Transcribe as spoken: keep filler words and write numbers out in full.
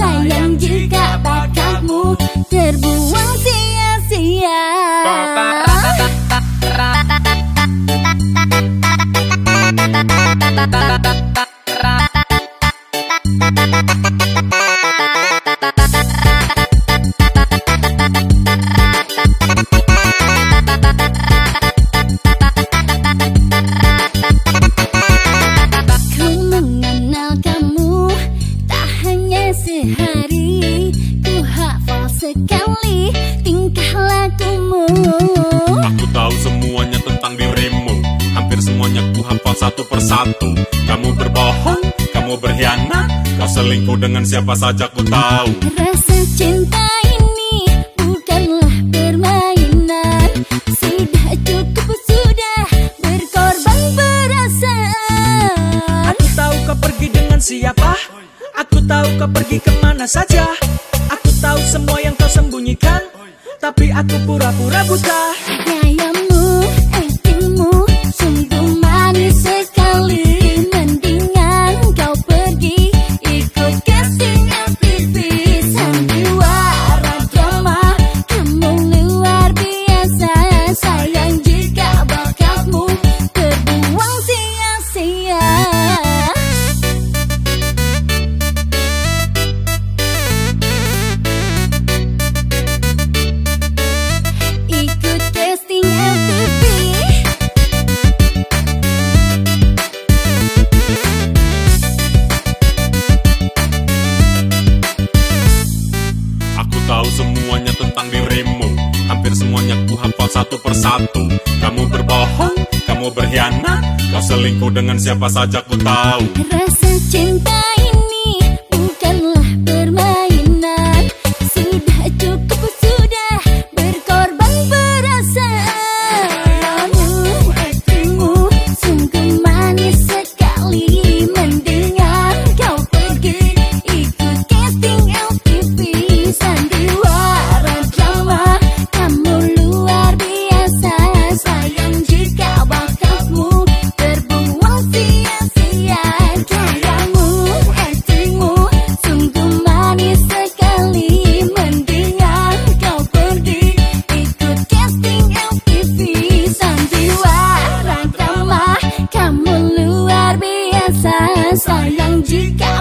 Sayang jika bakatmu terbuang sia-sia. Sehari ku hafal sekali tingkah lakumu. Aku tahu semuanya tentang dirimu, hampir semuanya ku hafal satu persatu. Kamu berbohong, kamu berkhianat, kau selingkuh dengan siapa saja ku tahu. Rasa cinta ini bukanlah permainan, sudah cukup sudah berkorban perasaan. Aku tahu kau pergi dengan siapa, aku tahu kau pergi kemana saja. Aku tahu semua yang kau sembunyikan, tapi aku pura-pura buta. Gayamu, aktingmu, sungguh manis sekali. Mendingan kau pergi ikut casting L T V. Sandiwara drama, kamu luar biasa. Sayang jika bakatmu terbuang sia-sia. Tahu semuanya tentang dirimu, hampir semuanya ku hafal satu persatu. Kamu berbohong, kamu berkhianat, kau selingkuh dengan siapa saja ku tahu. Rasa cinta ini bukanlah permainan, sudah cukup sudah berkorban perasaan. Aktingmu sungguh manis sekali. Mendingan kau pergi ikut casting L T V. Sandiwara drama, kamu luar biasa. Sayang jika bakatmu terbuang sia-sia. Gayamu, aktingmu, sungguh manis sekali. Mendingan kau pergi ikut casting L T V. Sandiwara drama, kamu luar biasa. Sayang jika